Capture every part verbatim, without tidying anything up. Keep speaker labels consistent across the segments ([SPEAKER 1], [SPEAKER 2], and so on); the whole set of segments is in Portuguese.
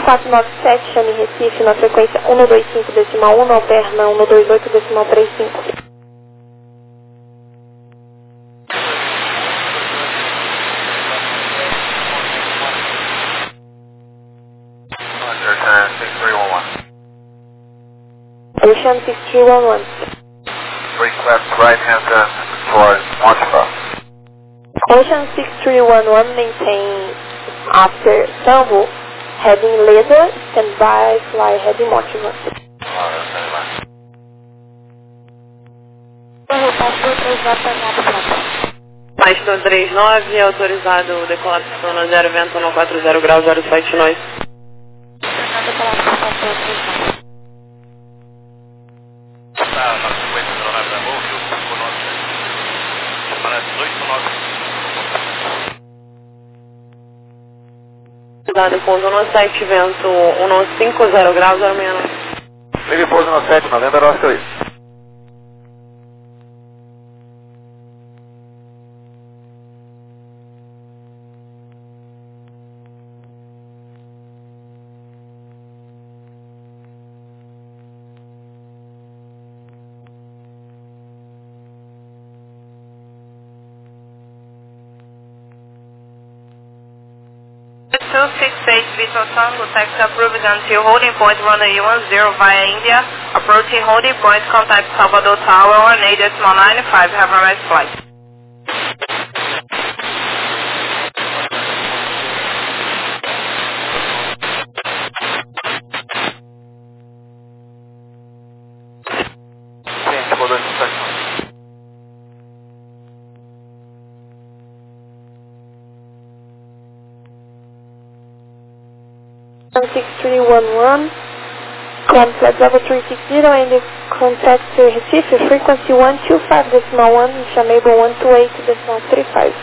[SPEAKER 1] quatro nove sete, chame Recife na frequência um dois cinco decimal um, alterna um dois oito decimal trinta e cinco. Ocean six three one one.
[SPEAKER 2] Break left, right hand turn towards Montreal.
[SPEAKER 1] Ocean six three one one, maintain after Tango, heading laser, standby, fly heading Montreal.
[SPEAKER 3] Mais dois três nove, autorizado decolação na zero vento no quatro zero grau zero sete nós. Dado com zona sete, vento um cinco zero grau zero seis nove.
[SPEAKER 2] Ligue pouso no sete, November Oscar.
[SPEAKER 4] two six eight Visual Tango, taxi approved until holding point runway one zero via India, approaching holding point, contact Salvador Tower or eight decimal nine five, have a nice flight.
[SPEAKER 2] Sim, rodou no sete.
[SPEAKER 1] six three one one, climb flight level three six zero and the contact to Recife, frequency one two five decimal one, chamable one two eight decimal three five.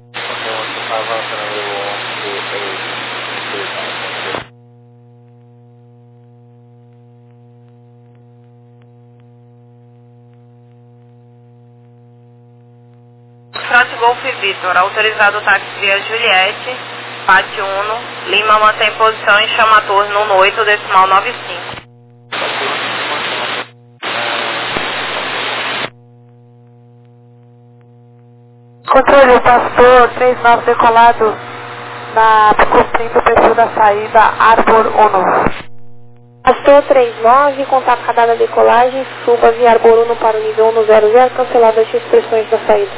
[SPEAKER 4] Front Golf Vitor, autorizado táxi via Juliette, Pátio Uno, Lima mantém posição e chama torre no oito decimal nove cinco.
[SPEAKER 5] Controle, o pastor três nove decolado na cumprindo o perfil da saída Arbor Uno.
[SPEAKER 1] Pastor três nove, contato radar da decolagem, suba via Arbor Uno para o nível um zero zero, cancelado as expressões da saída.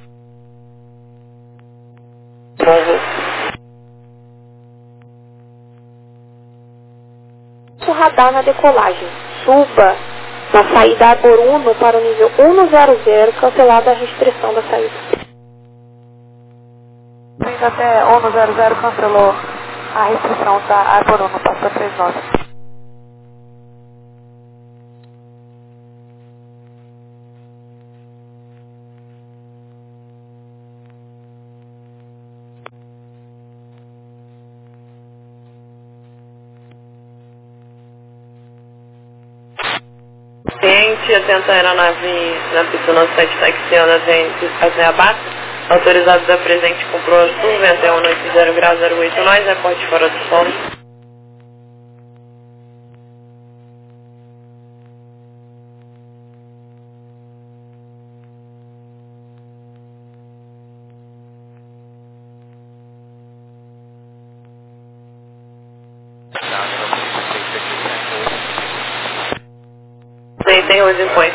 [SPEAKER 1] O radar na decolagem, suba na saída Arbor Uno para o nível um zero zero, cancelada a restrição da saída.
[SPEAKER 5] Vindo até um zero zero, cancelou a restrição da Arbor Uno, pastor três nove.
[SPEAKER 3] Cliente, atenta a aeronave na pista nosso sete taxiando até a base, autorizado da presente com proa sul, vento é um oito zero grau zero oito nós, reporte fora do solo. Tem, tem hoje em point.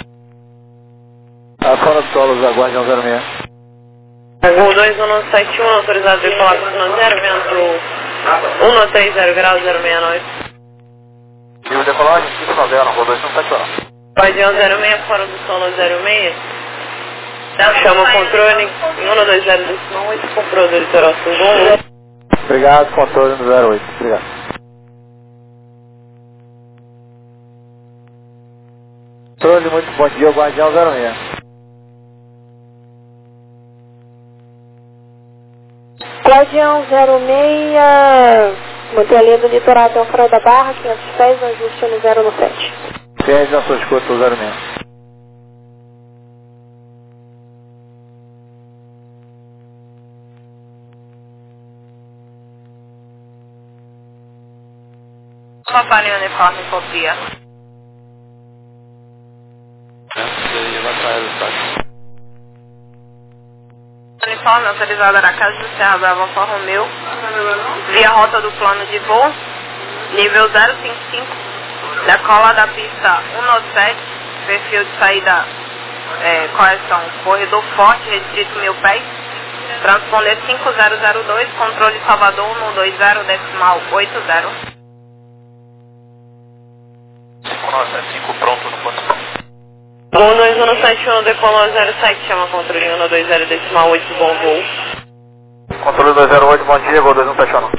[SPEAKER 2] A fora do solo, aguarde um zero seis.
[SPEAKER 3] O dois um sete um, autorizado de colocar no zero, vento um três zero grau zero seis nove.
[SPEAKER 2] E o decolagem, cinco noventa, rodou dois um sete um.
[SPEAKER 3] Pode ir ao zero seis, fora do solo zero seis. Chama o controle em um dois zero decimal oito, comprou do litoral sul.
[SPEAKER 2] Obrigado, controle no zero oito. Obrigado. Controle, muito bom dia, Guardião zero seis.
[SPEAKER 1] Guardião zero seis, mantém a linha do litoral até o farol da Barra, quinhentos pés, ajuste no zero no sete.
[SPEAKER 2] Ciência na sua escuta, zero seis.
[SPEAKER 4] Papa Uniforme copia. Uniforme autorizado Aracaju do Serra Brava Alfa Romeo, via rota do plano de voo, nível zero cinco cinco, decola da pista cento e sete, perfil de saída, é, correção, corredor forte, restrito mil pés, transponder cinco zero zero dois, controle Salvador cento e dois zero, decimal oito zero.
[SPEAKER 2] cinco nove sete cinco pronto no ponto.
[SPEAKER 3] Gol dois um sete um, decolou zero sete, chama controle cento e dois zero, decimal oito, bom voo.
[SPEAKER 2] Controle dois zero oito, bom dia, Gol dois um sete um.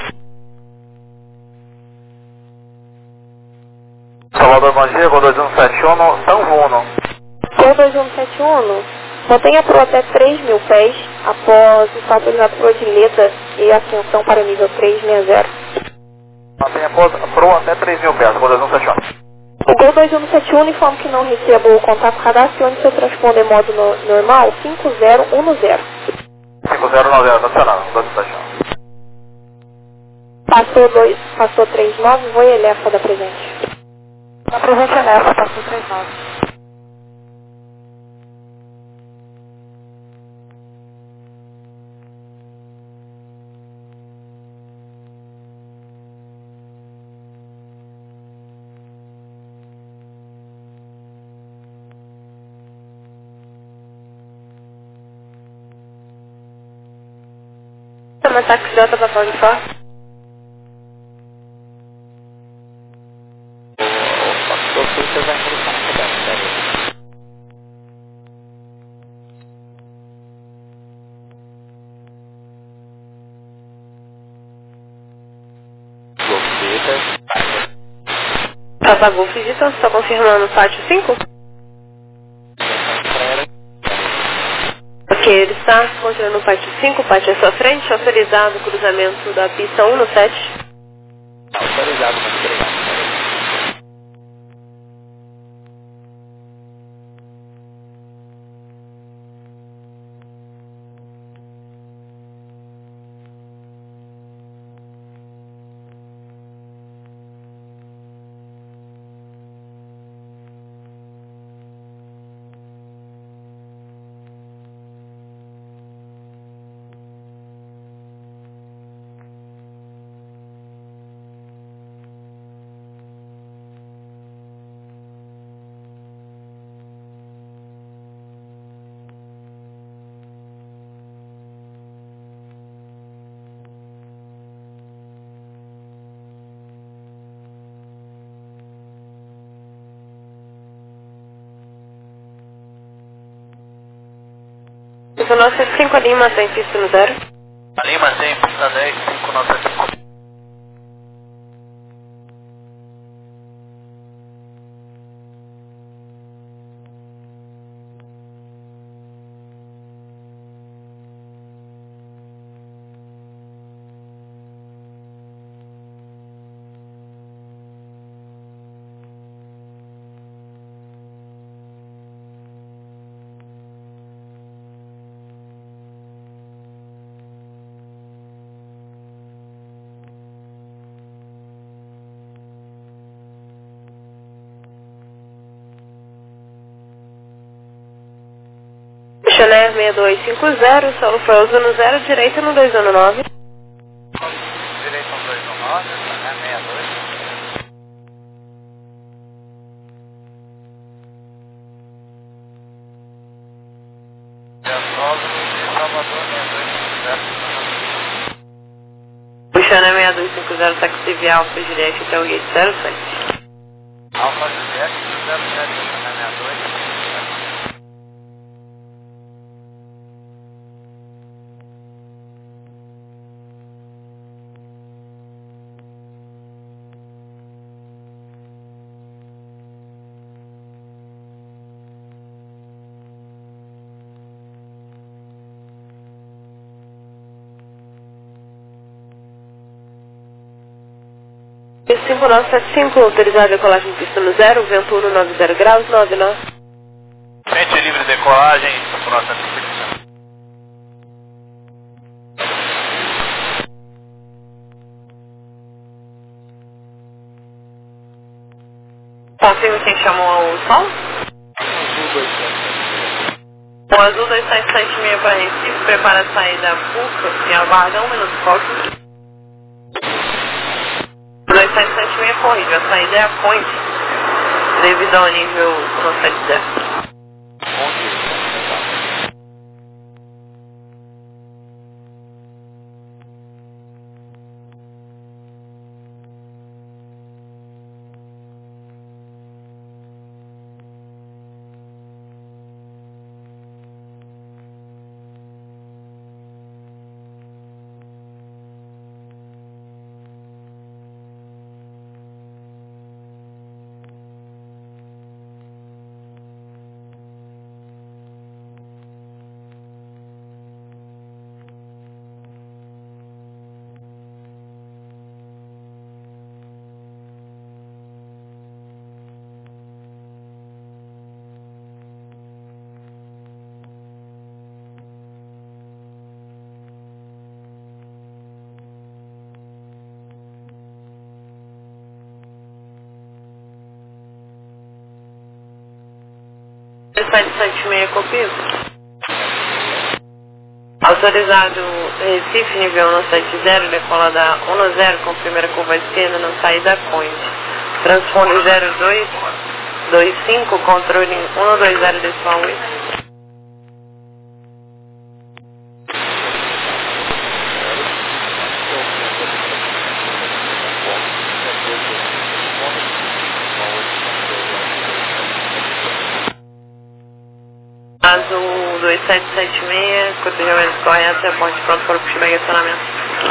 [SPEAKER 2] Salvador, bom dia, Gol dois um sete um, São Vuno.
[SPEAKER 1] Gol dois um sete um, mantenha pro até três mil pés após o salto autorizado por Odileta e ascensão para nível trezentos e sessenta.
[SPEAKER 2] Mantenha pro até três mil pés, Gol dois um sete um.
[SPEAKER 1] O Gol dois um sete um, uniforme que não receba o contato cadastre, seu transponder modo no, normal cinco zero um zero.
[SPEAKER 2] cinco zero um zero, adicionado, dois um sete um.
[SPEAKER 1] Passou, dois, passou três nove, voo e Elefa da presente.
[SPEAKER 5] Na presente Elefa, passou três nove.
[SPEAKER 3] Chama táxi Delta para Paulo de Fá. Papa Golf de Então, está confirmando o pátio cinco? Ok, ele está continuando o pátio cinco, pátio à sua frente, autorizado o cruzamento da pista cento e sete.
[SPEAKER 2] Autorizado, muito obrigado.
[SPEAKER 3] cinco nove sete cinco, a Lima tem pista no zero.
[SPEAKER 2] A Lima tem pista dez, cinco nove sete cinco.
[SPEAKER 3] Chanel seis dois cinco zero, solo foi usando zero, direita no dois um nove.
[SPEAKER 2] Direito no dois um nove, Chanel seis dois.
[SPEAKER 3] O Chanel seis dois cinco zero, táxi via Alfa Juliette até o gate zero sete.
[SPEAKER 2] Alfa Juliette zero sete, Chanel seis dois.
[SPEAKER 3] cinco nove sete cinco, autorizado a decolagem pista no zero, vento um nove zero graus, nove nove.
[SPEAKER 2] Frente livre decolagem, cinco nove sete cinco.
[SPEAKER 3] Confirme quem chamou o som. O azul dois sete sete seis para Recife, prepara a saída Puca e aguarda um minuto, foco. dois sete sete seis corrige, a saída é a ponte, devido ao nível cento e setenta. sete sete seis copio. Autorizado Recife, nível um sete zero, decola da um zero com primeira curva esquerda na saída Conde. Transponde zero dois dois cinco, controle um dois zero decimal oito. Azul dois sete sete seis, cotejamento correto, é ponte pronto para o puxo de acionamento.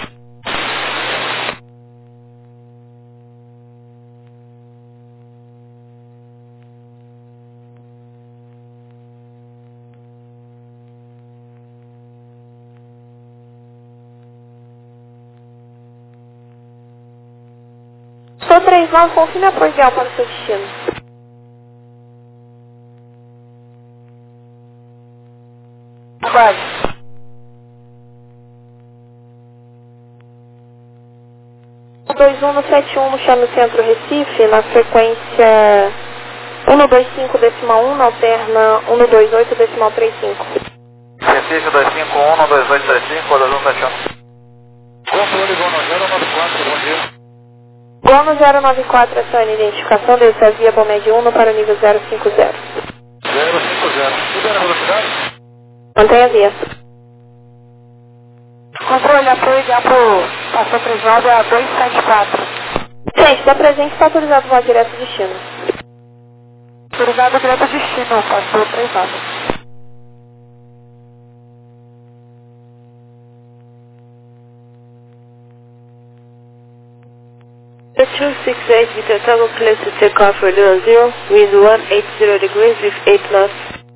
[SPEAKER 1] Sou três nove, confirme a apoio ideal para o seu destino. Aguarde. dois um sete um no chame centro Recife, na frequência um dois cinco decimal um, na alterna um dois oito decimal trinta e cinco.
[SPEAKER 2] Recife dois cinco um, dois oito três cinco, dois um sete um. Controle Gono zero nove quatro, bom dia.
[SPEAKER 1] Gono zero nove quatro, essa é a identificação, deve ser via Bomed um para o nível zero cinco zero.
[SPEAKER 2] zero cinco zero. Tudo na velocidade?
[SPEAKER 1] Mantenha a via.
[SPEAKER 5] Controle, apoio ideal pro passou três nove a dois sete quatro.
[SPEAKER 1] Gente, está presente, está autorizado o voo direto destino.
[SPEAKER 5] Autorizado direto destino, passou três nove.
[SPEAKER 3] two six eight, Victor Tango, clear to take off for zero zero, with one eighty degrees with eight knots.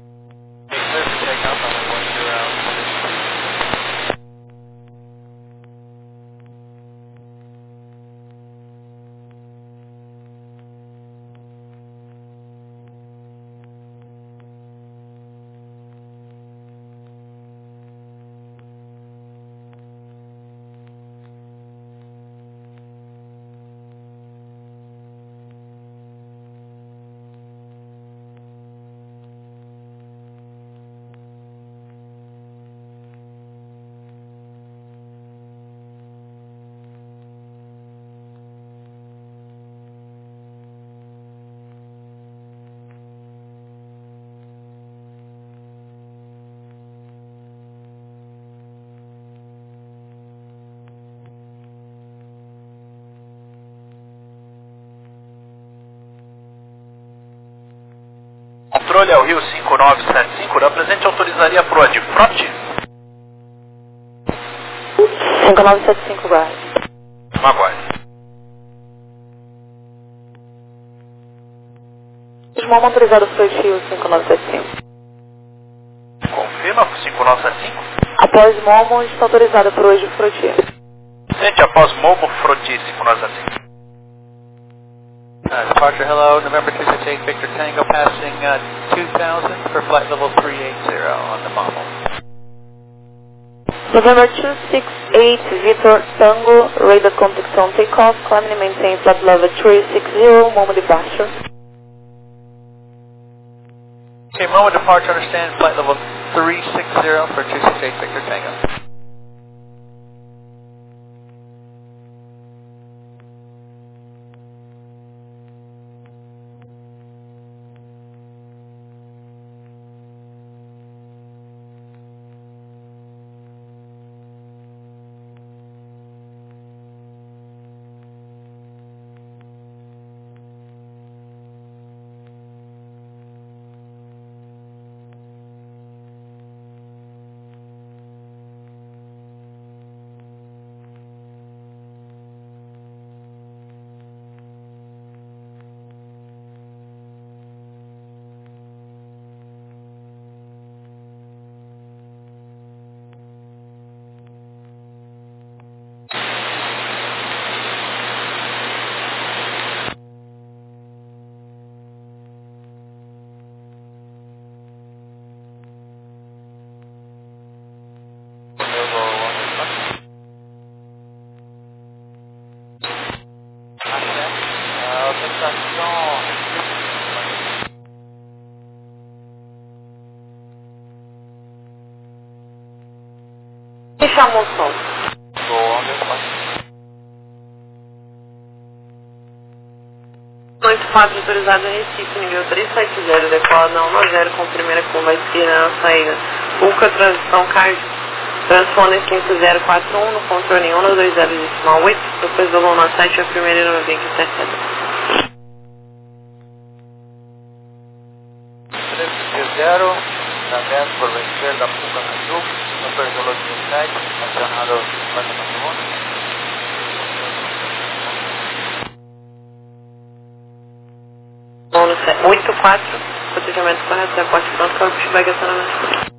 [SPEAKER 2] Controle ao Rio cinco nove sete cinco, da presente autorizaria pro Adfrot?
[SPEAKER 1] cinco nove sete cinco, guarda.
[SPEAKER 2] Aguarde.
[SPEAKER 1] Desmama autorizado o Floyd Rio cinco nove sete cinco.
[SPEAKER 2] Confirma cinco nove sete cinco?
[SPEAKER 1] Após Momo, está autorizado por hoje o Floyd.
[SPEAKER 2] Sente após Momo, Froti cinco nove sete cinco.
[SPEAKER 6] Uh, departure, hello, November two six eight, Victor Tango, passing uh, two thousand for flight level three eighty on the Momo.
[SPEAKER 1] November two six eight, Victor Tango, radar contact on takeoff, climbing and maintain flight level three sixty, Momo departure.
[SPEAKER 6] Okay, moment departure, understand flight level three six zero for two six eight Victor Tango.
[SPEAKER 3] Quem chamou o som? oito quatro autorizado em Recife, nível trezentos e setenta, decola na um zero com primeira curva esquerda na saída. Vulca, transição card, transpone cinco zero quatro um no controle um dois zero decimal oito, depois do Luna sete, a primeira e no vinte setenta.
[SPEAKER 2] três zero, también por la izquierda, Puca Cachuc, no perdió los diecisiete, mencionado cincuenta segundos.
[SPEAKER 3] oito quatro, protegimento correto, reporte pronto, corpo de bag acionamento.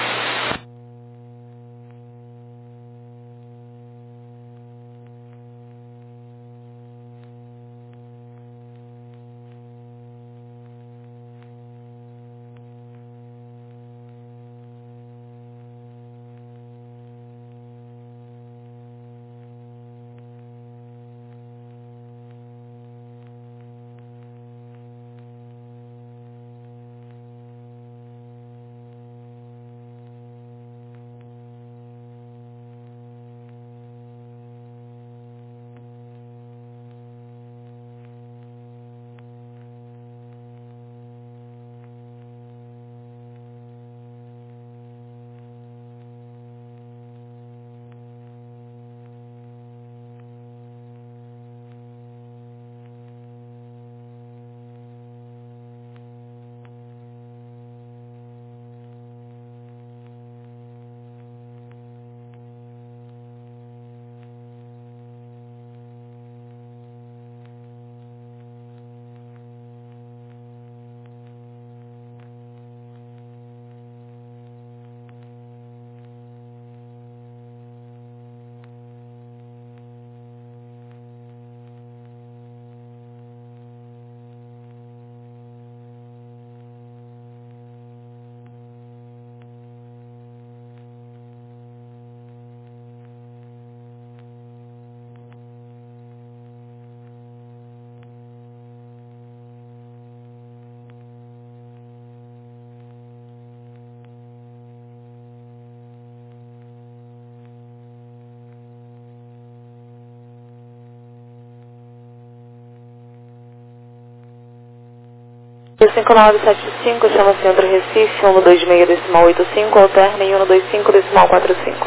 [SPEAKER 3] cinco nove sete cinco, chama Centro Recife, um dois seis decimal oito cinco, alterna em um dois cinco decimal quatro cinco.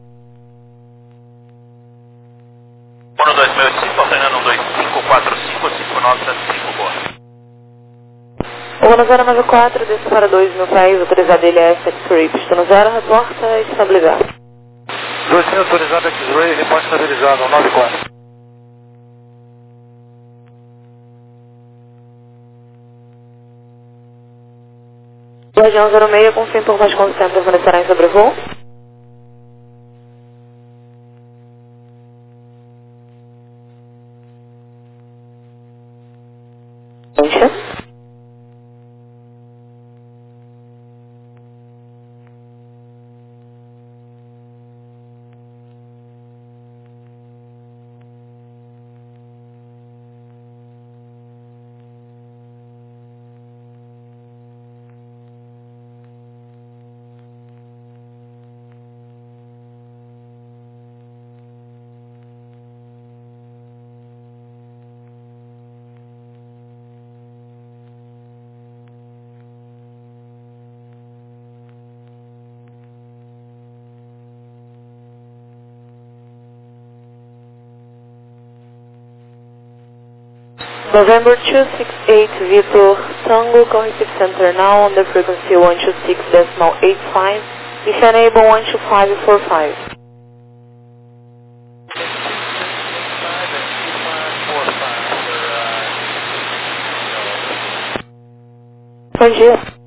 [SPEAKER 2] um dois seis cinco, alternando um dois cinco quatro cinco, cinco nove sete cinco, boa.
[SPEAKER 3] um zero nove quatro, desce para dois mil pés, autorizado ele é X-Ray, pista no zero, reporta estabilizar.
[SPEAKER 2] dois mil autorizado X-Ray, reporte estabilizado, nove quatro.
[SPEAKER 3] Região zero seis, confirma por mais quanto tempo permanecerá em sobrevoo? Enche.
[SPEAKER 1] November two six eight, Victor Tango, call receive center now on the frequency one two six point eight five. If enable one two five four five. Bom dia.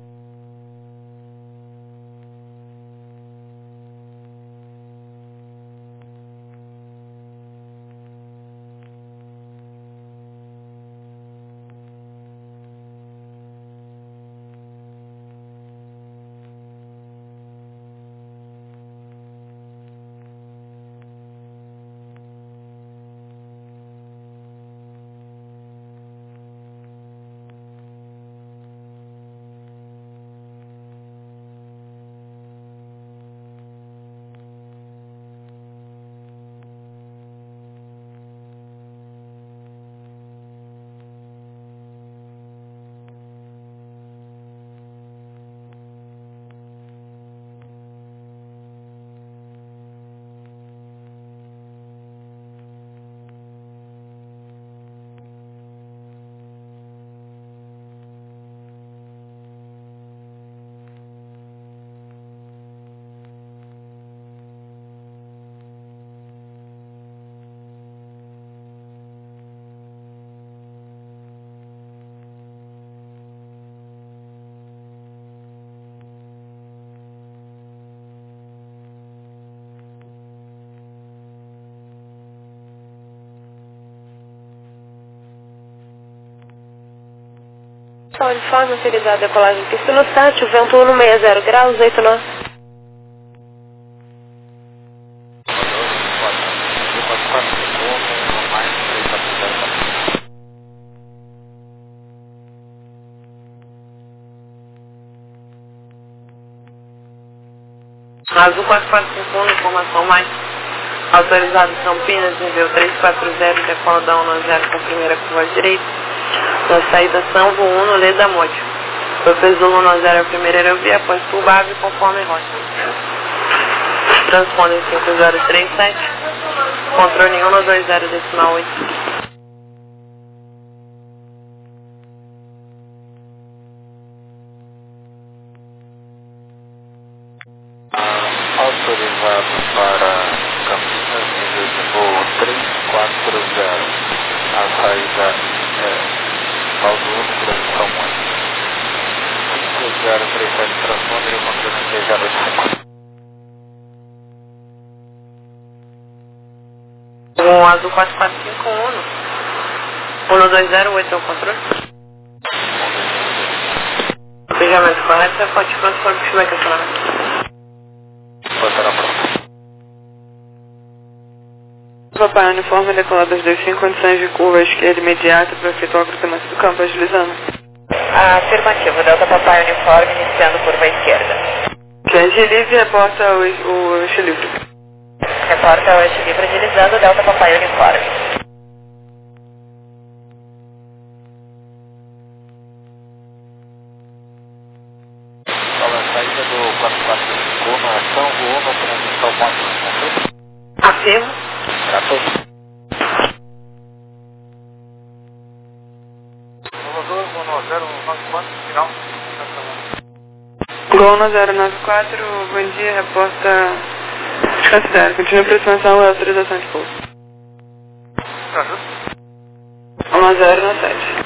[SPEAKER 1] Uniforme utilizado a decolagem pistilo sete, o vento um sessenta graus, oito nós.
[SPEAKER 3] Azul quatro quatro cinco um, informação mais. Autorizado Campinas, nível três quatro zero, decola da um zero com primeira curva direita. Na saída São Uno, Leda Monte. Foi peso um zero a primeira aerovia, após turbável conforme rota. Transponder cinco zero três sete. Controle um dois zero decimal oito.
[SPEAKER 2] Autorizado para Campinas, nível de voo três quatro zero. A saída é Saldo um, transição um. cinco zero três sete, transponder e o controle seis zero oito cinco.
[SPEAKER 3] Um azul quatro quatro cinco um. um dois zero oito é o controle. Despejamento correto, pode pronto, confirmar que acionamento.
[SPEAKER 2] Pode estar pronto.
[SPEAKER 7] Papai, uniforme decolado dos dois cinco, condições de curva esquerda imediata para efetuar o cruzamento do campo, agilizando.
[SPEAKER 3] Afirmativo, Delta Papai, uniforme iniciando curva esquerda.
[SPEAKER 7] Eixo livre, reporta o, o eixo livre.
[SPEAKER 3] Reporta o eixo livre agilizando, Delta Papai, uniforme.
[SPEAKER 2] Olha, a saída do quatro quatro cinco um, ação voou no transição móvel.
[SPEAKER 3] Afirmo.
[SPEAKER 2] Tratou. Salvador, um zero nove quatro, final.
[SPEAKER 7] Gol um zero nove quatro, bom dia, reporta. Desconsidera, continua a aproximação e autorização de pouso. um zero nove sete.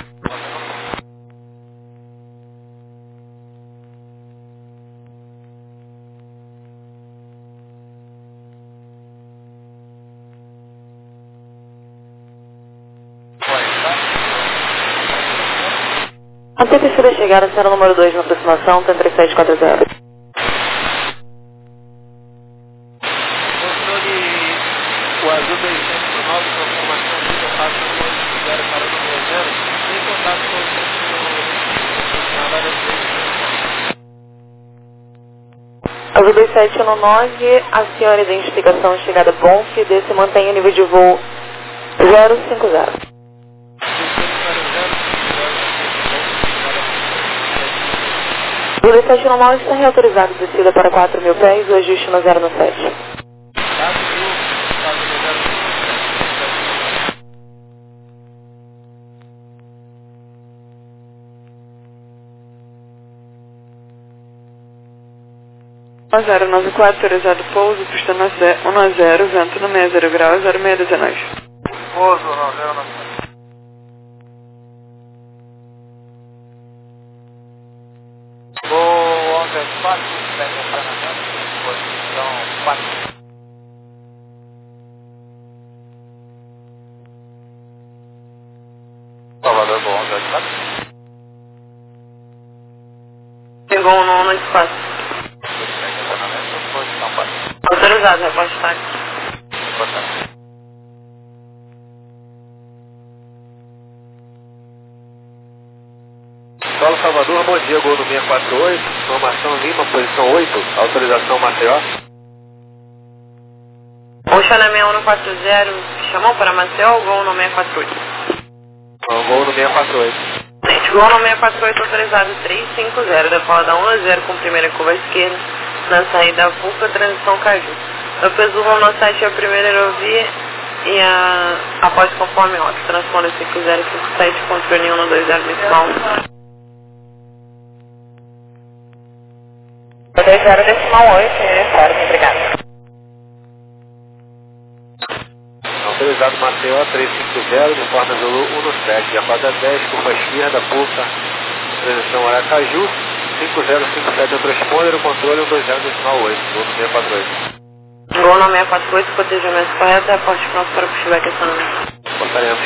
[SPEAKER 1] Antecessora chegar, será o número dois na aproximação, T três sete quatro zero.
[SPEAKER 2] Controle, o azul dois nove, confirmação de contato com o zero para o número zero, em contato com o centro na área três.
[SPEAKER 1] Azul dois sete um nove, a senhora identificação chegada bom, que desse mantém o nível de voo zero cinco zero. O dois sete normal está reautorizado, descida para quatro mil pés, o ajuste no zero no sete.
[SPEAKER 7] zero nove quatro, autorizado pouso, pista um a zero, vento no meio, zero grau, zero seis dezenove.
[SPEAKER 6] Pouso, não, zero nove quatro. Vou onda quatro, pega o treinamento, posição quatro. Salvador, vou onda quatro.
[SPEAKER 3] Pegou um no um quatro.
[SPEAKER 6] Posição quatro.
[SPEAKER 3] Autorizado, reposte táxi.
[SPEAKER 8] Solo Salvador, bom dia, gol no seis quatro oito, informação Lima, posição oito, autorização Maceió.
[SPEAKER 3] Ocean seis um quatro zero, chamou para Maceió, gol no seis quatro oito.
[SPEAKER 8] Não, gol no seis quatro oito.
[SPEAKER 3] Gol no seis quatro oito, autorizado três cinco zero, decola um a zero com primeira curva à esquerda, na saída Vulca, transição Caju. Eu presumo no site a primeira aerovia e a após conforme ótimo, transponder cinco zero cinco sete, controle um dois zero decimal. dois zero decimal oito, uniforme, obrigado.
[SPEAKER 8] Autorizado Maceió três cinco zero, uniforme Zulu um sete, acorda dez, curva esquerda, Vulca, transição Aracaju, cinco zero cinco sete, transponder, controle um dois zero decimal oito, gol no seis quatro oito.
[SPEAKER 3] Gol no seis quatro oito, cotejamento correto, aporte pronto para pushback acionamento.
[SPEAKER 8] Portaremos.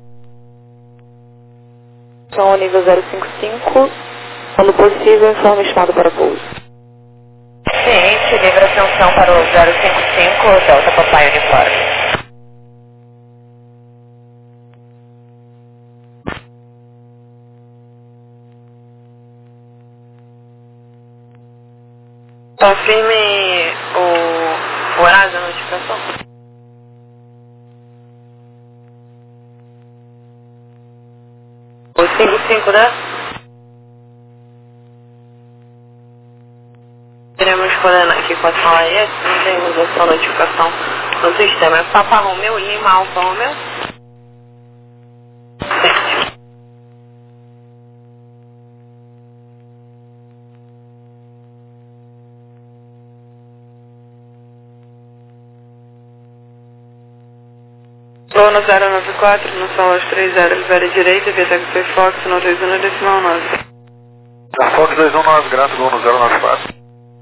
[SPEAKER 1] São nível zero cinco cinco, quando possível, informe estimado para pouso.
[SPEAKER 3] Ciente, livre ascensão para o zero cinco cinco, Delta Papai Uniforme. Confirme o horário da notificação. O cinco cinco, né? Iremos coordenar aqui com a sala E S, não temos essa notificação no sistema. É Papa Romeu, Lima, Alfa Romeu.
[SPEAKER 7] Gol no zero nove quatro, no solo aos três zero, libera direita, via Taxi Fox, no dois um decimal nove.
[SPEAKER 6] Da Fox dois um nove, graças, gol no zero nove quatro.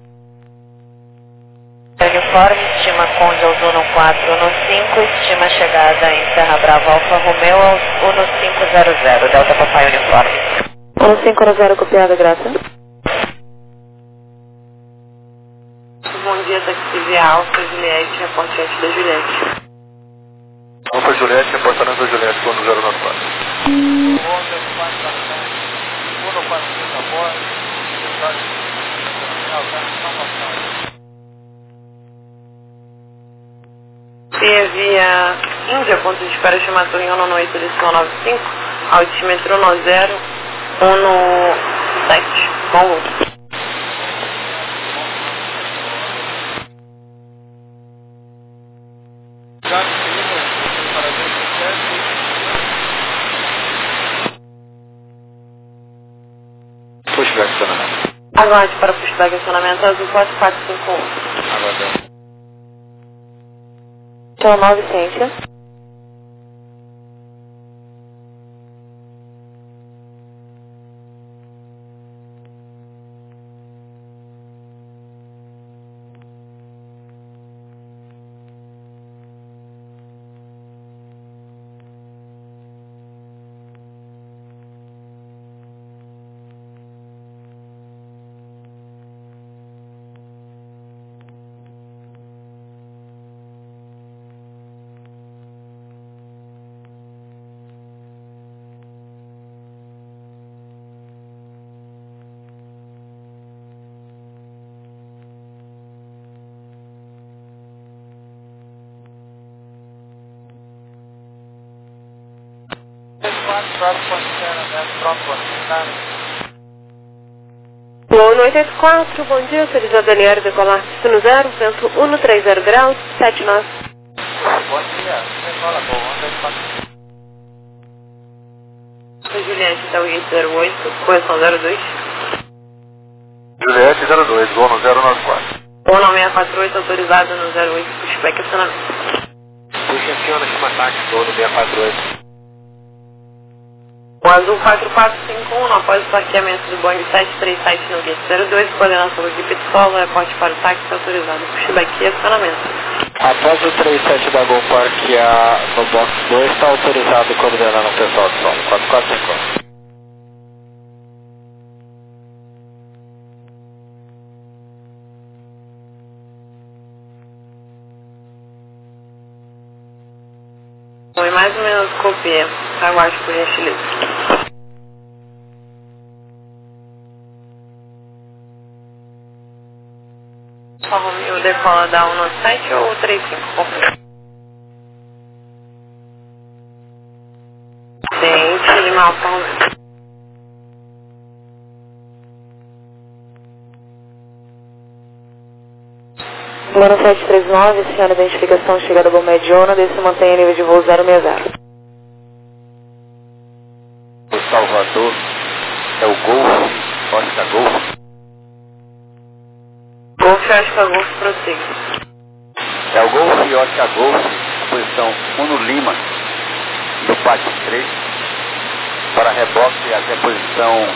[SPEAKER 3] Uniforme, estima Conde ao Uno quatro um cinco, estima chegada em Serra Brava Alfa Romeo ao Uno cinco zero zero, Delta Papai Uniforme.
[SPEAKER 1] Uno cinco zero, copiada, graça.
[SPEAKER 3] Bom dia, taxi via Alfa Juliette, reporte antes da Juliette.
[SPEAKER 6] Alfa Juliette, reportando da Juliette, gol no zero nove quatro.
[SPEAKER 3] Via via Índia, ponto de espera chamado em Uno oito, decisão nove cinco, altímetro Uno zero, Uno sete, bom voo.
[SPEAKER 8] Pushback acionamento.
[SPEAKER 3] Aguarde para pushback acionamento azul quatro quatro cinco um.
[SPEAKER 8] Aguardando.
[SPEAKER 1] São nove ciência. Gol oito oito quatro, bom dia, autorizado Daniel, decolar no zero, vento um três zero graus, sete nove.
[SPEAKER 6] Bom dia, você fala, gol, onda quatro.
[SPEAKER 3] Juliette, Itaúí zero oito, correção zero dois.
[SPEAKER 6] Juliette zero dois, gol no zero nove quatro.
[SPEAKER 3] quatro oito autorizado no zero oito, pushback acionamento.
[SPEAKER 8] Puxa, aciona chama táxi todo seis quatro oito.
[SPEAKER 3] O azul quatro quatro cinco um, após o parqueamento do Boeing sete três sete no gate zero dois, coordenação do equipe de solo, reporte para o táxi autorizado, pushback e acionamento.
[SPEAKER 2] Após o trinta e sete da Gol parquear no box dois, está autorizado coordenando o pessoal de solo, quatro quatro cinco um.
[SPEAKER 3] Foi mais ou menos copia, aguarde por gentileza. Só Romeo decola da um no sete ou três cinco, confirma. Gente, Lima Alfa Romeo.
[SPEAKER 5] Plano sete três nove, senhora identificação chegada ao Mediona, desse mantenha nível de voo zero seis zero.
[SPEAKER 8] O Salvador é o Golf, Oscar Golf.
[SPEAKER 3] Golf, Oscar Golf, prossiga.
[SPEAKER 8] É o Golf Oscar Golf, posição um no Lima, do pátio três, para reboque até a posição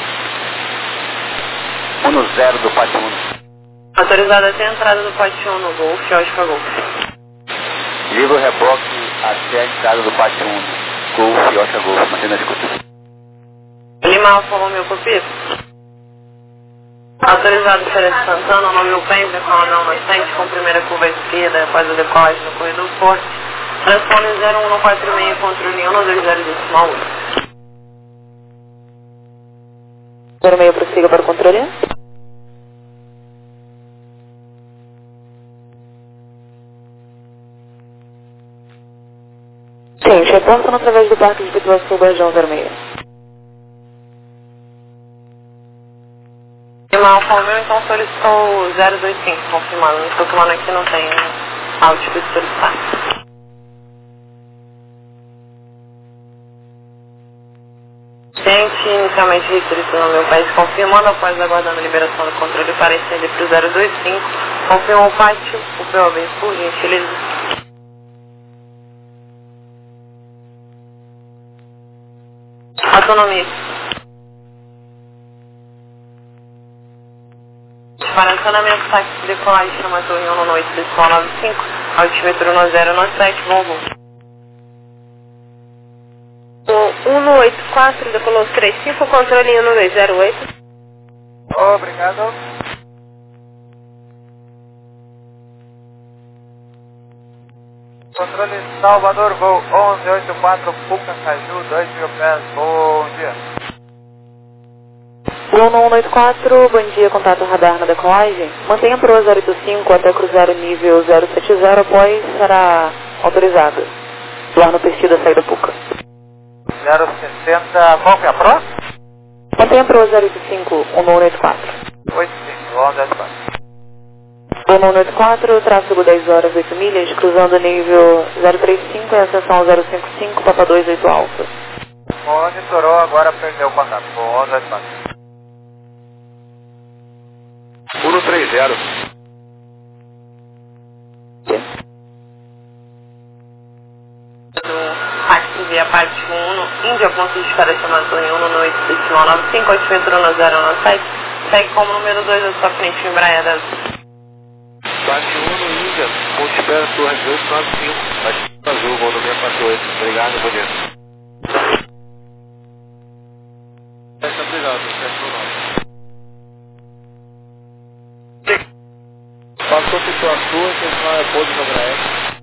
[SPEAKER 8] um no zero do pátio um.
[SPEAKER 3] Autorizado até a entrada do pátio um no Golf, Oscar Golf.
[SPEAKER 8] Livre o reboque até a entrada do pátio um, Golf Oscar Golf, mantendo a escuta.
[SPEAKER 3] Lima Alfa Romeo, copia. Autorizado Feira de Santana, nome o Pence, decola no sete, com primeira curva à esquerda, após a decolagem no corredor forte. Transpone zero um no quatro seis, controle um no dois zero decimal um.
[SPEAKER 5] zero seis prossiga para o controle. Sim, reportam através do Parque de Pituaçu, Guardião Vermelho.
[SPEAKER 3] Lima Alfa Romeo, então solicitou zero dois cinco, confirmado. Não estou tomando aqui, não tem altitude solicitar. Gente, inicialmente restrito no meu país, confirmando após aguardando a liberação do controle para estender para o zero dois cinco. Confirma o pátio, o P O B, por gentileza. Autonomia. Para acionamento, táxi de decolagem, chama torre um no oito decimal nove cinco, altímetro no zero no sete, bom voo.
[SPEAKER 1] O um no oito quatro, decolou três cinco, controle um no dois zero oito.
[SPEAKER 6] Obrigado. Controle Salvador, voo onze oitenta e quatro, Puca Caju, dois mil pés, bom dia.
[SPEAKER 5] Bruno um oito quatro, bom dia, contato radar na decolagem. Mantenha a proa zero oito cinco até cruzar o nível zero sete zero, após será autorizado. Lá no perfil da saída Puca.
[SPEAKER 6] zero sessenta, qual que é a proa?
[SPEAKER 5] Mantenha a proa zero oito cinco, um oito quatro.
[SPEAKER 6] oito cinco, onze oitenta e quatro.
[SPEAKER 5] Bruno um oito quatro, tráfego dez horas, oito milhas, cruzando o nível zero três cinco e acessão zero cinco cinco, Papa dois oito Alfa.
[SPEAKER 6] Monitorou, agora perdeu o contato, onze oitenta e quatro.
[SPEAKER 8] um no três zero.
[SPEAKER 3] Táxi via parte um no Índia, ponto de escada chamado Torre um no oito decimal nove cinco, altímetro no zero no sete. Segue como número dois da sua frente, Embraer azul.
[SPEAKER 8] Parte um no Índia, ponto de espera Torre dois nove cinco, parte azul, voo no seis quatro oito. Obrigado, bom dia. Obrigado, passou por sua sua, que não é pouso no Embraer.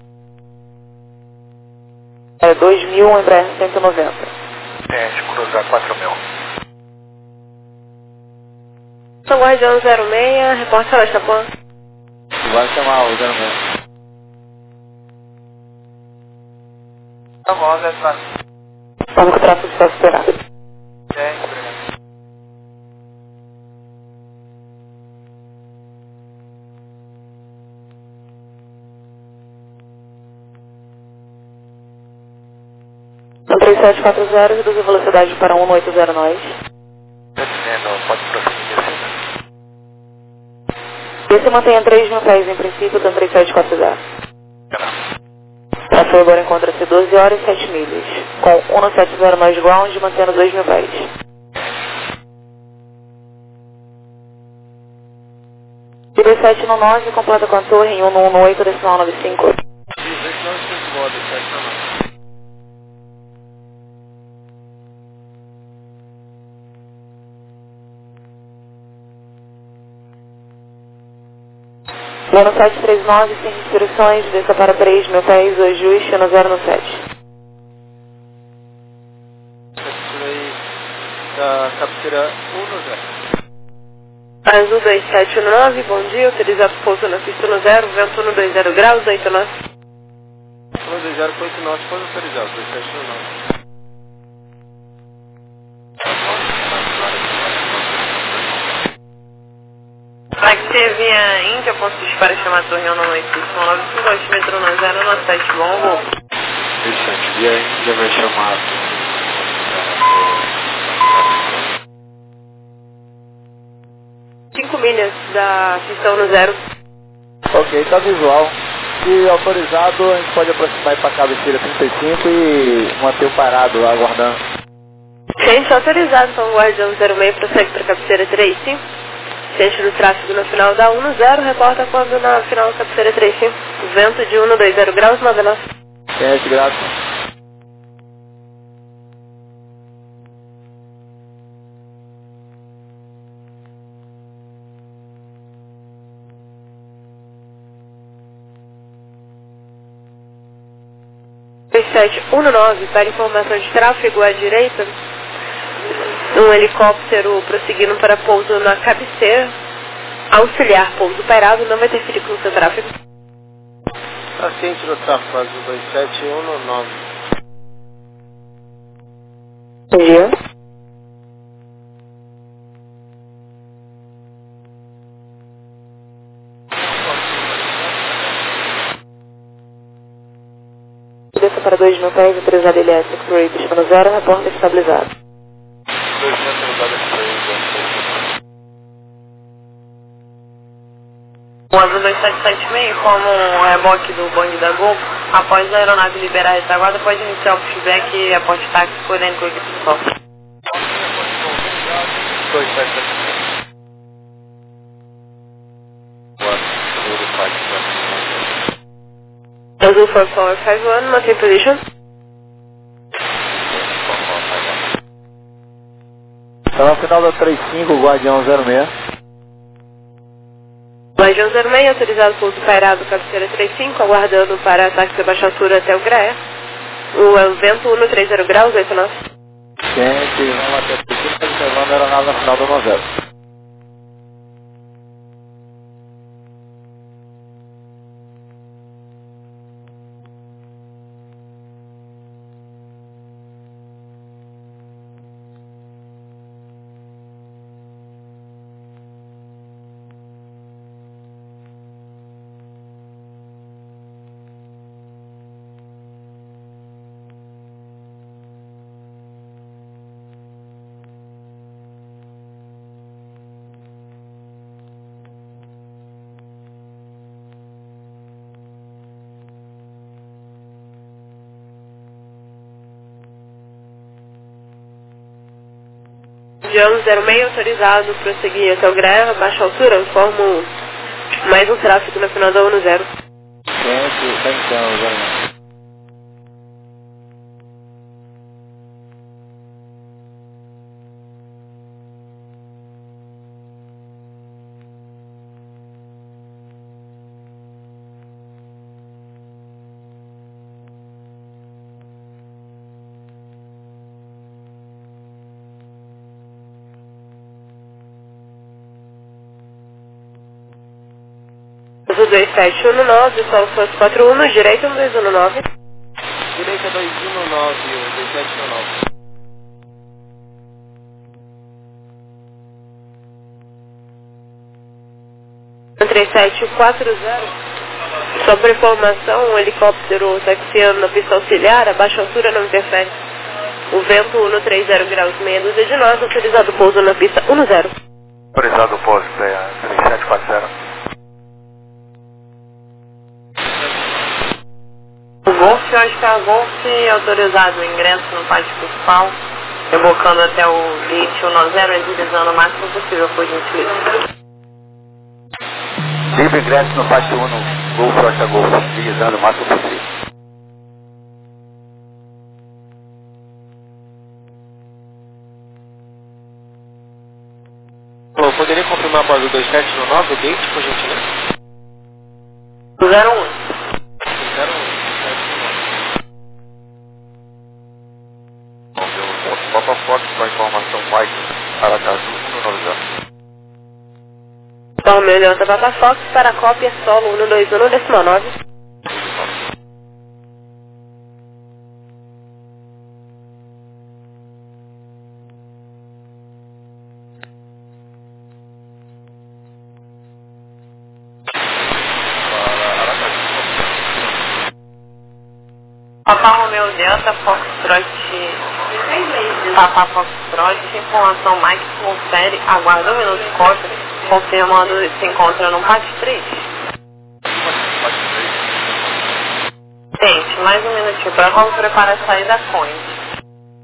[SPEAKER 5] É dois mil, Embraer cento e noventa.
[SPEAKER 8] Teste, cruzar quatro mil.
[SPEAKER 1] São Guardião zero seis, reporte Celeste Apan.
[SPEAKER 8] Vai chamar o zero seis.
[SPEAKER 6] Tá bom, onze oitenta e quatro.
[SPEAKER 5] Vamos que o tráfego está superado.
[SPEAKER 6] Gente, obrigado.
[SPEAKER 5] um três sete quatro zero, reduz a velocidade para um oito zero nós.
[SPEAKER 8] Tá dizendo, pode prosseguir assim.
[SPEAKER 5] Você mantenha três mil pés em princípio, dando três sete quatro zero. Tráfego agora encontra-se doze horas e sete milhas, com cento e setenta mais ground, mantendo dois mil pés. dois sete nove, completa com a torre em cento e dezoito, decimal noventa e cinco. Plano sete três nove, sem restrições, desça para três mil pés, ajuste no zero no sete.
[SPEAKER 8] Da cabeceira um no zero.
[SPEAKER 3] Azul dois sete nove, bom dia, utilizado pouso na pista no zero, vento um dois zero graus, oito nove.
[SPEAKER 8] um dois zero, oito nove, pode autorizar, dois sete nove.
[SPEAKER 3] Taxi via Índia, ponto de disparo chamado Torre um nove cinco nove cinco, altímetro no zero no sete, bom voo.
[SPEAKER 8] Interessante, via Índia vai chamar
[SPEAKER 3] cinco milhas da pista no zero.
[SPEAKER 9] Ok, tá visual. Se autorizado, a gente pode aproximar para a cabeceira trinta e cinco e manter o parado lá, aguardando.
[SPEAKER 3] Ciente autorizado, então guardião zero seis prossegue para a cabeceira três cinco. Ciente do tráfego na final da um no zero, reporta quando na final da cabeceira três cinco. Vento de um dois zero graus, nove nove.
[SPEAKER 9] Ciente, graças.
[SPEAKER 3] dois sete um nove, para informação de tráfego à direita, um helicóptero prosseguindo para pouso na cabeceira, auxiliar pouso parado, não vai ter perigo no seu tráfego.
[SPEAKER 8] Tá ciente do tráfego, azul dois sete um nove.
[SPEAKER 5] Bom dia. Desça para dois mil pés, autorizado elétrico, British no zero, reporta estabilizado.
[SPEAKER 8] dois mil autorizado
[SPEAKER 3] O azul dois sete sete seis, como um reboque do Bang da Gol, após a aeronave liberar a retaguarda, pode iniciar o pushback e aporte táxi correndo com a equipe de sol.
[SPEAKER 8] dois sete sete seis.
[SPEAKER 3] Azul four four five one, maintain position.
[SPEAKER 9] Tá no final da trinta e cinco, guardião zero seis.
[SPEAKER 3] Guardião zero seis, autorizado pouso pairado, cabeceira trinta e cinco, aguardando para ataque de baixa altura até o Graé. O vento um três zero graus, oito nove.
[SPEAKER 9] Ciente, vamos até o princípio, observando a aeronave na final do um zero.
[SPEAKER 3] Guardião zero seis, autorizado prosseguir até o Graé, a baixa altura, informo mais um tráfego na final da um zero.
[SPEAKER 9] Ciente, tá então, zero seis.
[SPEAKER 3] Azul dois sete um nove, Solo Force quatro um, direita um dois um nove.
[SPEAKER 8] Direita dois um nove, dois sete um nove.
[SPEAKER 3] três sete quatro zero. Só para informação, um helicóptero taxiando na pista auxiliar, a baixa altura não interfere. O vento um três zero graus, meia dúzia de nós, autorizado pouso na pista um zero.
[SPEAKER 2] Autorizado pouso, três sete quatro zero.
[SPEAKER 3] Oscar Golf, autorizado o ingresso no pátio principal, rebocando até o gate um zero, agilizando o máximo possível, por gentileza.
[SPEAKER 9] Livre ingresso no pátio um, Golf Oscar Golf, agilizando o máximo possível.
[SPEAKER 8] Alô, poderia confirmar a base dois sete no nove, o gate, por gentileza?
[SPEAKER 3] zero um.
[SPEAKER 8] zero um. Papa Fox com a informação Mike Aracaju um nove zero.
[SPEAKER 3] Romeu Delta Papa Fox para a cópia solo um dois um decimal nove. Papa Romeu Delta Foxtrot Papa Foxtrot, informação Mike confere, aguarda um minuto de cópia, confirmando se encontra no pátio três. Gente, mais um minutinho para vamos preparar a saída Conde.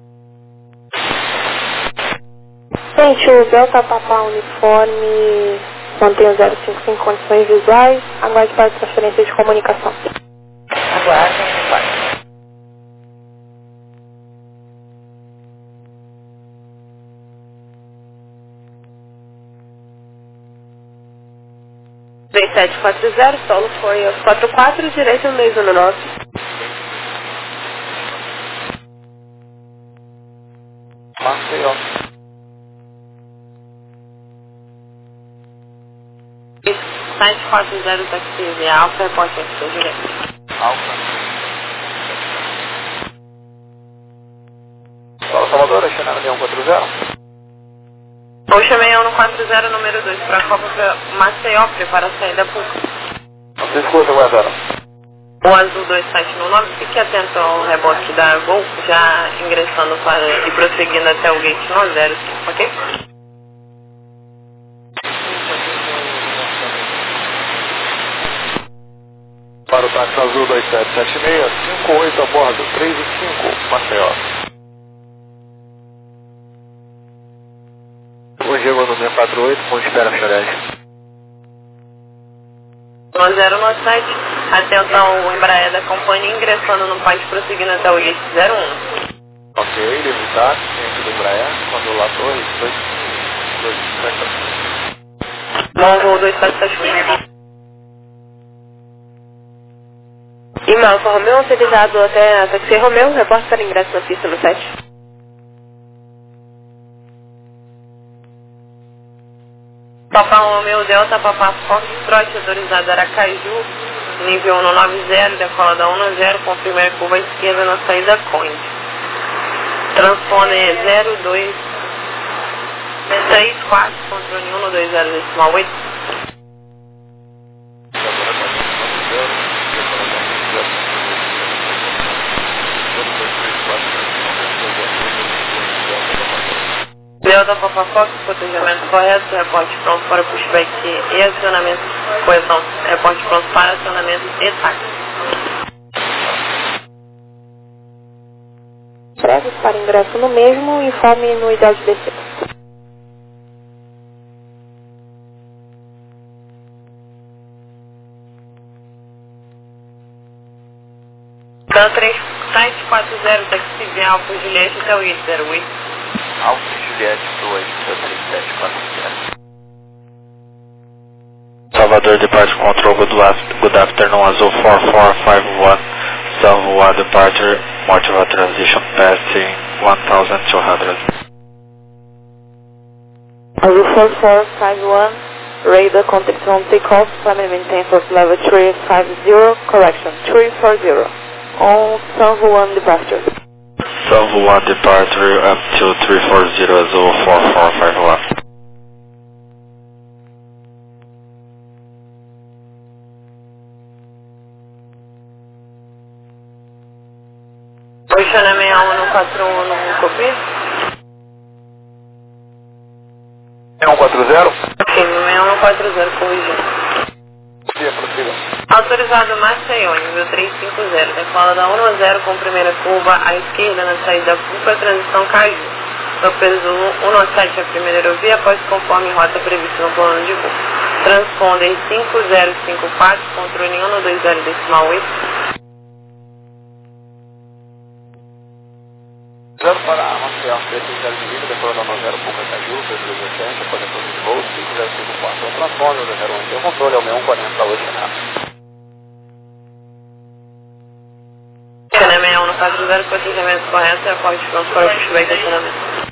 [SPEAKER 1] Gente, o Delta Papa Uniforme mantém o zero cinco cinco condições visuais, aguarde para transferência de comunicação.
[SPEAKER 3] Aguarde, aguarde. três sete quatro zero, solo foi aos quatro quatro, direito um dois um nove.
[SPEAKER 8] Passei, ó.
[SPEAKER 3] sete quatro zero, taxi Alfa, reporte aqui, direito.
[SPEAKER 8] Alfa. Fala, Salvador, Xanana um quatro zero.
[SPEAKER 3] Oxa seis um quatro zero, número dois, para a Copa Maceió, prepara a saída pública.
[SPEAKER 8] Não se escuta, guardado.
[SPEAKER 3] O azul dois sete nove, fique atento ao rebote da Gol, já ingressando para e prosseguindo até o gate um zero cinco, ok?
[SPEAKER 8] Para o táxi azul dois sete sete seis, cinco oito a bordo, três e cinco, Maceió. O Diego no seis quatro oito, com espera Xerez.
[SPEAKER 3] um zero nove sete, atenção o Embraer da companhia ingressando no país, prosseguindo até o gate zero um.
[SPEAKER 8] Ok, livre táxi, ciente do Embraer, quando lá torre, dois sete.
[SPEAKER 3] Longo dois sete sete um. E Malfa Romeu, autorizado até a taxi Romeu, reporte para ingresso na pista no sete. Papa Romeu Delta, Papa Fox, trote autorizado Aracaju, nível um nove zero, decola da um zero, confirma a curva esquerda na saída Conde. Transpone zero dois três quatro, controle um dois zero decimal oito. Delta Papa Fox, protegimento correto, reporte pronto para pushback e acionamento, correção, reporte pronto para acionamento e táxi.
[SPEAKER 1] Presos para ingresso no mesmo, informe no ideal de descida.
[SPEAKER 3] Dan três sete quatro zero, taxi via Alfa Juliette até o gate zero oito.
[SPEAKER 8] Alfa Juliette dois, três sete quatro zero.
[SPEAKER 2] Salvador Departure Control, good, last, good afternoon, Azul four four five one, Salvoa Departure, Motiva Transition passing one thousand two hundred.
[SPEAKER 5] Azul four four five one, radar contact on takeoff, climb and maintain for level three five zero, correction, three four zero, on San Juan Departure.
[SPEAKER 2] Salvoa Departure up to three four zero, Azul four four five one.
[SPEAKER 3] Oceana seis um quatro um no copia?
[SPEAKER 8] seis um quatro zero?
[SPEAKER 3] Sim, seis um quatro zero, corrigindo.
[SPEAKER 8] Prossiga, prossiga.
[SPEAKER 3] Autorizado Maceió, nível trezentos e cinquenta, decola da um a zero com primeira curva à esquerda na saída Puca, transição Caju. Lopes um a sete a primeira aerovia, após conforme rota prevista no plano de voo. Transponder cinco zero cinco quatro, controle um dois zero decimal oito.
[SPEAKER 8] zero para Maceió, três zero de linha, decola da um a zero Puca Caju, três três sete, após a de voo, cinco zero cinco quatro. O transponder do zero um, tem o controle, é o sessenta e um quarenta, hoje na
[SPEAKER 3] Canal sessenta e um no quatro zero, com atendimento correto e após de pronto para o que estiver em estacionamento.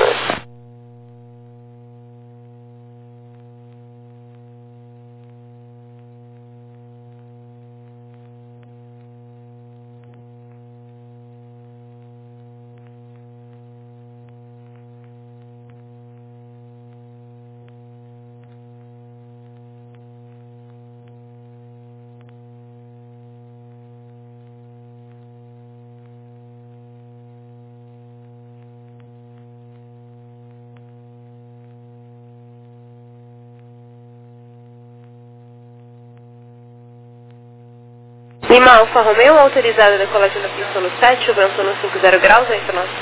[SPEAKER 3] Lima Alfa Romeo, autorizada a decolagem da pista no sete, o vento no cinquenta graus, oito nove.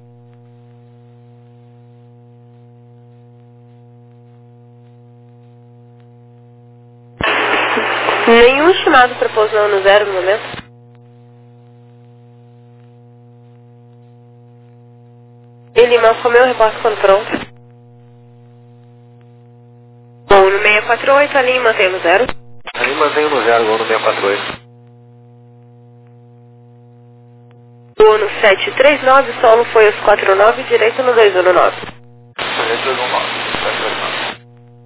[SPEAKER 3] Nenhum estimado para pouso no ano zero no momento. E Lima Alfa Romeo, reporta quando pronto. Bom, no seiscentos e quarenta e oito, a linha mantém no zero.
[SPEAKER 8] A linha mantém no zero, voo no seiscentos e quarenta e oito.
[SPEAKER 3] O no sete três nove, solo foi aos quatro nove, direito no dois um nove.
[SPEAKER 8] Direito dois um nove, sete dois nove.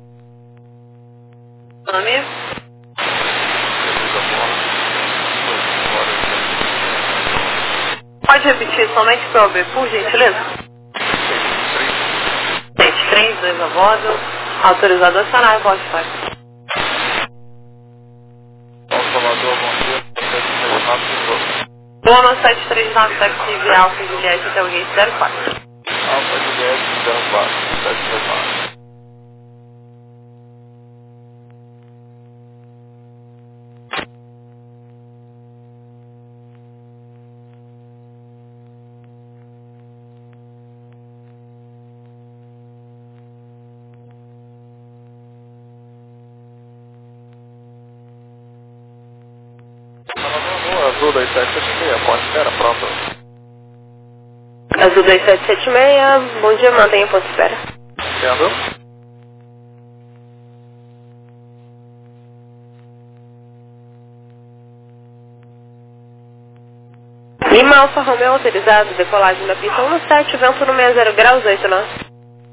[SPEAKER 3] Nome? Pode repetir somente para o B, por gentileza? sete três, dois a bordo, autorizado a acionar, pode estar.
[SPEAKER 8] Salvador, bom dia, sete três nove,
[SPEAKER 3] Bono sete três nove, taxi Alfa Juliette até o gate zero quatro.
[SPEAKER 8] Alfa Juliette zero quatro, sete três nove. Azul dois sete sete seis, ponte espera, pronto.
[SPEAKER 3] Azul dois sete sete seis, bom dia, mantenha ponto espera.
[SPEAKER 8] Sendo?
[SPEAKER 3] Lima Alfa Romeo, autorizado, decolagem da pista um no sete, vento no sessenta graus, oito nove.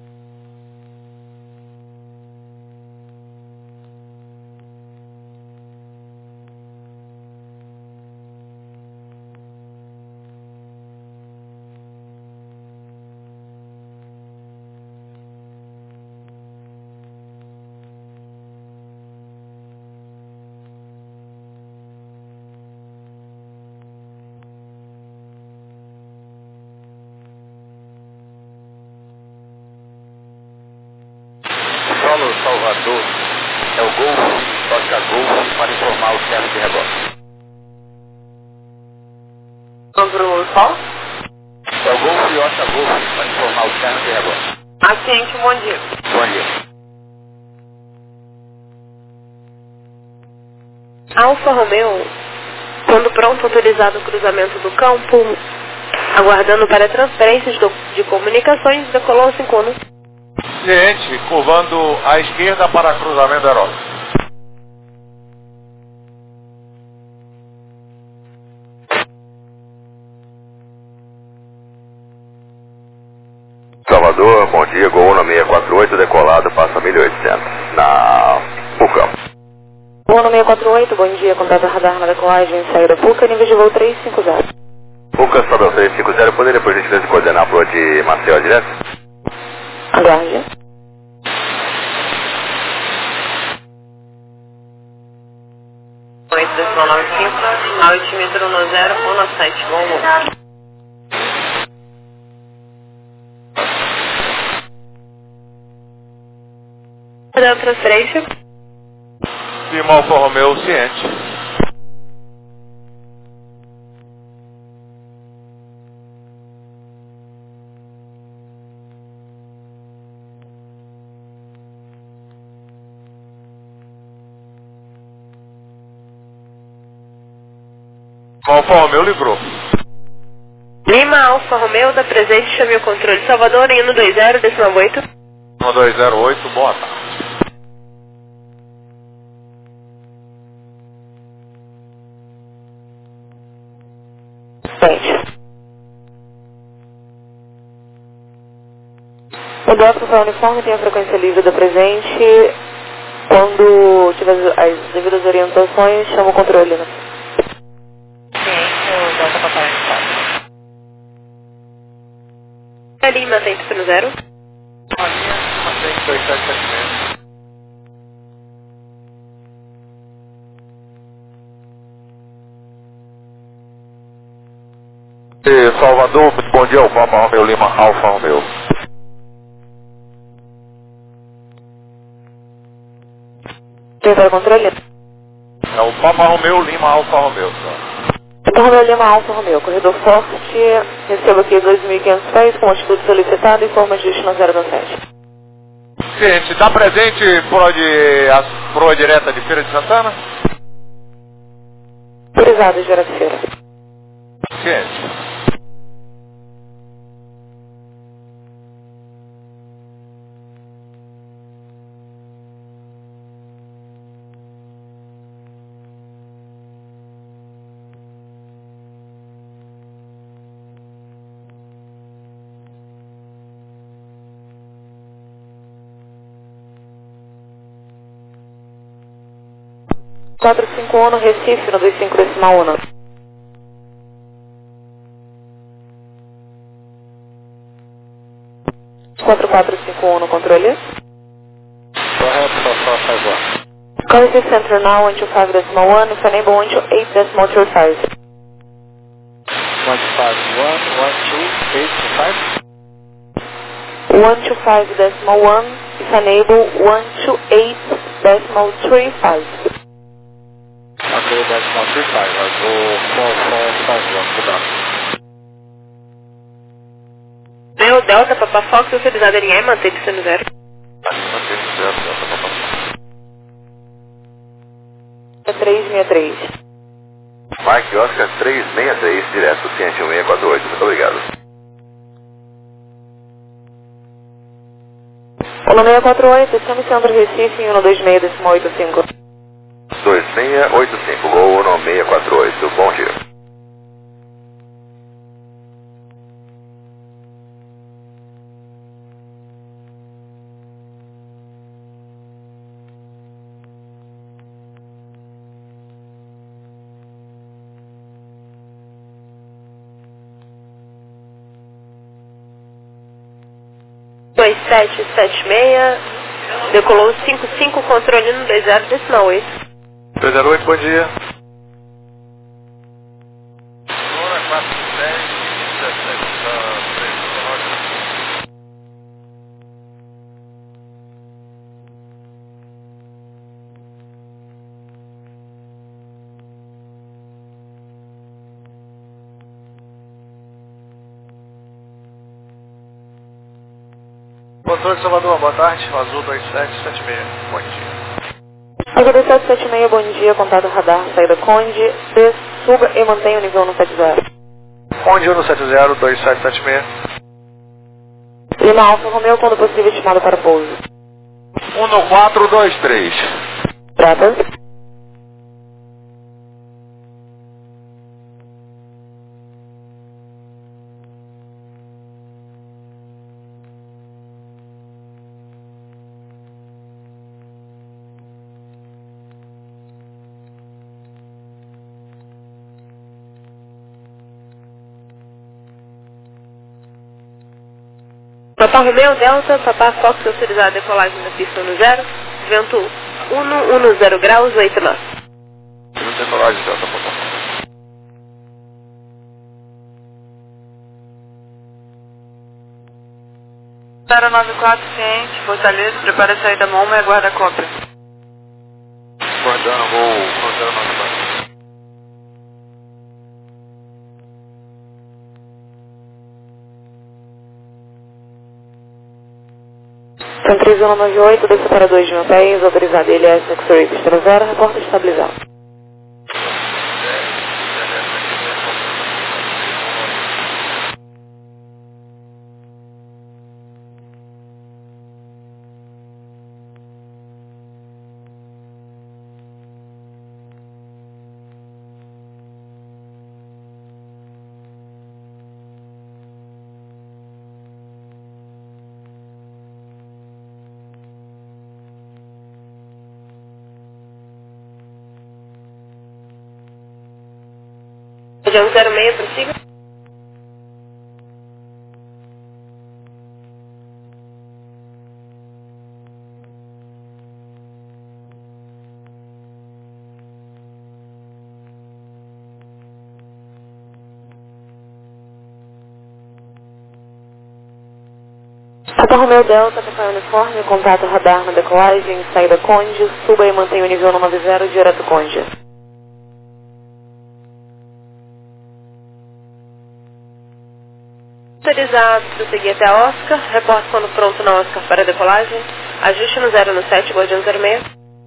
[SPEAKER 8] Solo Salvador é o Golf, toca Golf para informar o centro de negócio.
[SPEAKER 3] Sobre o sol?
[SPEAKER 8] É o Golf e Oscar Golf para informar o centro de negócio.
[SPEAKER 3] Aciente, bom dia.
[SPEAKER 8] Bom dia.
[SPEAKER 3] Alfa Romeo, quando pronto, autorizado o cruzamento do campo, aguardando para transferências do, de comunicações, decolou o cinco um.
[SPEAKER 10] Cliente, curvando à esquerda para cruzamento aeróbico.
[SPEAKER 8] Salvador, bom dia, Gol no seiscentos e quarenta e oito, decolado, passa mil e oitocentos, na Pucão.
[SPEAKER 5] Gol no seiscentos e quarenta e oito, bom dia, contato radar na decolagem, saída Puca, nível de voo trezentos e cinquenta.
[SPEAKER 8] Puca, sobe trezentos e cinquenta, poderia por gentileza coordenar para o de Maceió direto?
[SPEAKER 5] Aguarde.
[SPEAKER 3] oito decimal nove cinco, altímetro no zero um no sete, bom voo. Deu transferência?
[SPEAKER 10] Lima Alfa Romeo, ciente. Alfa Romeo livrou.
[SPEAKER 3] Lima Alfa Romeo da presente, chame o controle Salvador em um dois zero, decimal oito.
[SPEAKER 10] um dois zero oito, boa tarde.
[SPEAKER 5] O Delta para o uniforme tem a frequência livre da presente. Quando tiver as devidas orientações, chama o controle, né?
[SPEAKER 3] Ciência, o Delta Papai Uniforme. A Lima tem no zero.
[SPEAKER 6] A linha mantém dois sete sete seis.
[SPEAKER 10] E Salvador, muito bom dia, o Papa Romeo Lima Alfa Romeo.
[SPEAKER 5] Quem vai o controle?
[SPEAKER 10] É o Papa Romeo Lima Alfa Romeo, senhor.
[SPEAKER 5] Então, Romeo Lima Alfa Romeo, corredor forte, recebo aqui dois mil e quinhentos pés com atitude solicitada e forma de destino zero dois sete.
[SPEAKER 10] Gente, dá presente pode a proa direta de Feira de Santana?
[SPEAKER 5] Autorizado, Gera de Feira.
[SPEAKER 10] Gente.
[SPEAKER 5] quatro cinco um no Recife, no dois cinco decimal um. quatro quatro cinco um no controle.
[SPEAKER 8] Correto, só só faz lá.
[SPEAKER 5] Call Recife Center now, one two five decimal one, if enable one two eight decimal two five.
[SPEAKER 8] one two five one, one two eight two five.
[SPEAKER 5] one two five decimal one, if enable one two eight decimal three five.
[SPEAKER 8] Ok, decimal three five, mas vou só, só faz lá, cuidado.
[SPEAKER 3] Meu Delta Papa Fox, autorizado em E, mantém-se no zero.
[SPEAKER 10] Mantém-se no zero, Delta Papa Fox.
[SPEAKER 5] três seis três.
[SPEAKER 11] Mike Oscar três seis três, direto ciente um seis quatro oito, muito obrigado.
[SPEAKER 5] um seis quatro oito, chame Centro Recife em um dois seis decimal oito cinco.
[SPEAKER 11] dois seis oito cinco, Gol um seis quatro oito, bom dia.
[SPEAKER 3] dois sete sete seis, decolou cinco cinco, controle no dois zero decimal oito.
[SPEAKER 10] dois zero oito, bom dia.
[SPEAKER 6] Controle de Salvador, boa tarde. Azul dois sete sete seis, bom dia.
[SPEAKER 5] Azul dois sete sete seis, bom dia, contato radar, saída Conde, D, suba e mantenha o nível no sete zero.
[SPEAKER 6] Conde um no sete zero, dois sete sete seis.
[SPEAKER 5] Lima Alfa Romeo, quando possível, estimado para pouso.
[SPEAKER 10] um no quatro dois três.
[SPEAKER 5] Trata.
[SPEAKER 3] Papa Romeo Delta, Papa Fox, autorizado a decolagem da pista no zero, vento um no zero graus, oito nós.
[SPEAKER 10] Não tem coragem, Delta Papa.
[SPEAKER 7] zero nove quatro, ciente, Fortaleza, prepara a saída Moma e aguarda a cópia.
[SPEAKER 10] Guardando, vou no zero nove quatro.
[SPEAKER 5] São três um nove oito, desce para dois mil pés, autorizado L S X-Ray pista zero, reporta estabilizado.
[SPEAKER 3] Guardião zero seis, prossiga.
[SPEAKER 5] Alfa Romeo Delta, Café Uniforme, contato radar na decolagem, saída Conde, suba e mantenha o nível nove zero, direto Conde.
[SPEAKER 3] Autorizado, prosseguir até a Oscar, reporte quando pronto na Oscar para decolagem, ajuste no zero no sete, Guardião zero seis.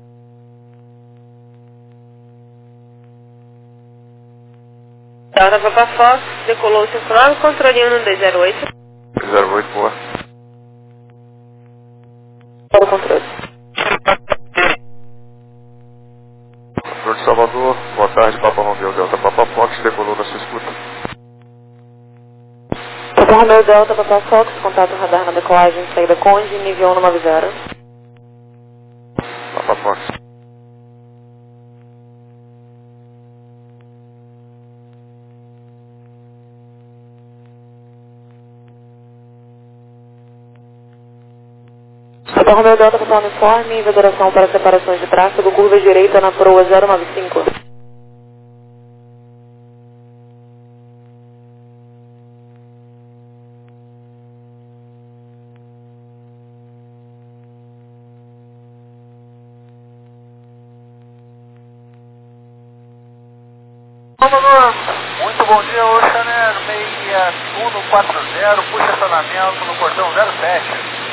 [SPEAKER 3] Delta Papa Fox, decolou cinco nove, controle um no dois zero oito.
[SPEAKER 10] zero oito, boa.
[SPEAKER 5] Para o controle.
[SPEAKER 10] Controle de Salvador, boa tarde, Papa Romeo Delta, Papa Fox, decolou na sua escuta.
[SPEAKER 5] Alfa Romeo Delta, Papa Fox, contato radar na decolagem, saída Conde, nível um nove zero.
[SPEAKER 10] Papa Fox.
[SPEAKER 5] Alfa Romeo Delta, Papa Uniforme, vedação para separações de tráfego, curva direita na proa zero nove cinco.
[SPEAKER 6] Muito bom dia, Oceaner seis um quatro zero, puxa acionamento no portão zero sete.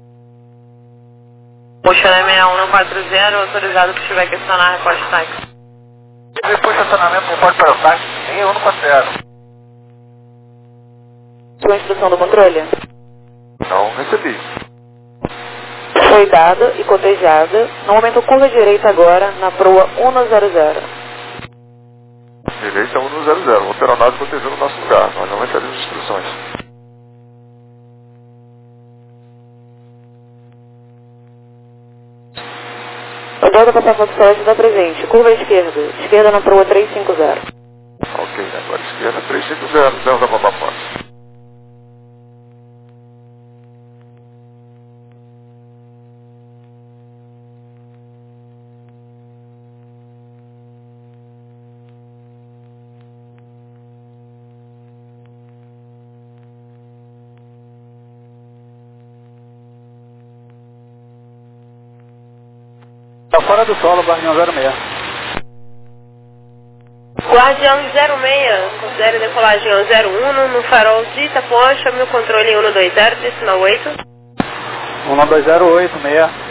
[SPEAKER 3] Oceaner seis um quatro zero, autorizado se tiver que acionar reporte táxi.
[SPEAKER 6] Depois de acionamento, reporte para o táxi seis um quatro zero.
[SPEAKER 5] Sua instrução do controle?
[SPEAKER 10] Não recebi.
[SPEAKER 5] Foi dada e cotejada. No momento, curva direita agora na proa um zero zero.
[SPEAKER 10] Direita um no zero zero, o aeronave protegendo o nosso lugar, nós não recebemos instruções.
[SPEAKER 5] O Delta Papa Fox Celeste está presente. Curva esquerda. Esquerda na proa três cinco zero.
[SPEAKER 10] Ok, agora esquerda três cinco zero, Delta Papa Fox.
[SPEAKER 9] Tá fora do solo, Guardião zero seis.
[SPEAKER 3] Guardião zero seis, considere decolagem zero um no farol de Itapuã, chame o controle um dois zero, decimal oito.
[SPEAKER 9] um dois zero oito, seis.